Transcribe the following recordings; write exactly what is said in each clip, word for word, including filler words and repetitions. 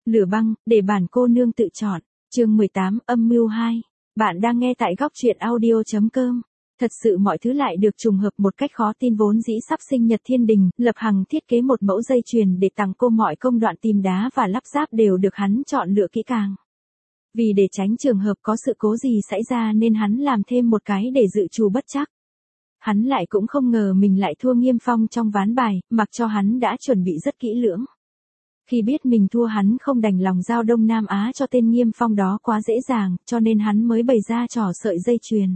Lửa băng, để bản cô nương tự chọn. Chương mười tám, âm mưu hai. Bạn đang nghe tại góc truyện audio chấm com. Thật sự mọi thứ lại được trùng hợp một cách khó tin, vốn dĩ sắp sinh nhật thiên đình, Lập Hằng thiết kế một mẫu dây chuyền để tặng cô, mọi công đoạn tìm đá và lắp ráp đều được hắn chọn lựa kỹ càng. Vì để tránh trường hợp có sự cố gì xảy ra nên hắn làm thêm một cái để dự trù bất trắc. Hắn lại cũng không ngờ mình lại thua Nghiêm Phong trong ván bài, mặc cho hắn đã chuẩn bị rất kỹ lưỡng. Khi biết mình thua, hắn không đành lòng giao Đông Nam Á cho tên Nghiêm Phong đó quá dễ dàng, cho nên hắn mới bày ra trò sợi dây chuyền.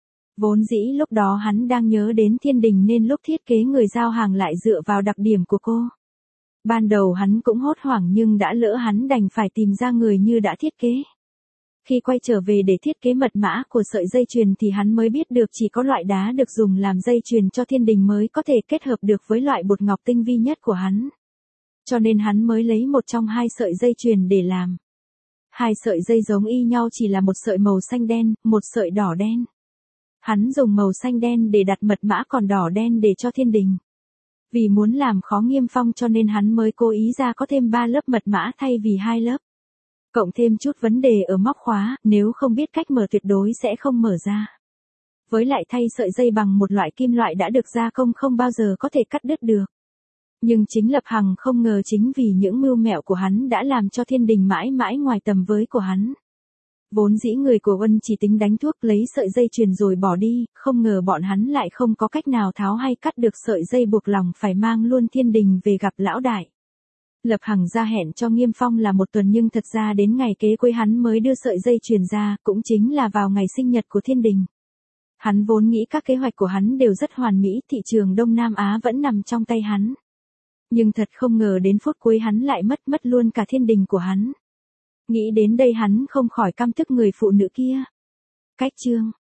Vốn dĩ lúc đó hắn đang nhớ đến thiên đình nên lúc thiết kế người giao hàng lại dựa vào đặc điểm của cô. Ban đầu hắn cũng hốt hoảng nhưng đã lỡ, hắn đành phải tìm ra người như đã thiết kế. Khi quay trở về để thiết kế mật mã của sợi dây chuyền thì hắn mới biết được chỉ có loại đá được dùng làm dây chuyền cho thiên đình mới có thể kết hợp được với loại bột ngọc tinh vi nhất của hắn. Cho nên hắn mới lấy một trong hai sợi dây chuyền để làm. Hai sợi dây giống y nhau, chỉ là một sợi màu xanh đen, một sợi đỏ đen. Hắn dùng màu xanh đen để đặt mật mã, còn đỏ đen để cho thiên đình. Vì muốn làm khó Nghiêm Phong cho nên hắn mới cố ý ra có thêm ba lớp mật mã thay vì hai lớp. Cộng thêm chút vấn đề ở móc khóa, nếu không biết cách mở tuyệt đối sẽ không mở ra. Với lại thay sợi dây bằng một loại kim loại đã được gia công không bao giờ có thể cắt đứt được. Nhưng chính Lập Hằng không ngờ chính vì những mưu mẹo của hắn đã làm cho thiên đình mãi mãi ngoài tầm với của hắn. Vốn dĩ người của Uân chỉ tính đánh thuốc lấy sợi dây chuyền rồi bỏ đi, không ngờ bọn hắn lại không có cách nào tháo hay cắt được sợi dây, buộc lòng phải mang luôn thiên đình về gặp lão đại. Lập Hằng ra hẹn cho Nghiêm Phong là một tuần, nhưng thật ra đến ngày kế cuối hắn mới đưa sợi dây chuyền ra, cũng chính là vào ngày sinh nhật của thiên đình. Hắn vốn nghĩ các kế hoạch của hắn đều rất hoàn mỹ, thị trường Đông Nam Á vẫn nằm trong tay hắn. Nhưng thật không ngờ đến phút cuối hắn lại mất mất luôn cả thiên đình của hắn. Nghĩ đến đây hắn không khỏi căm tức người phụ nữ kia. Cách chương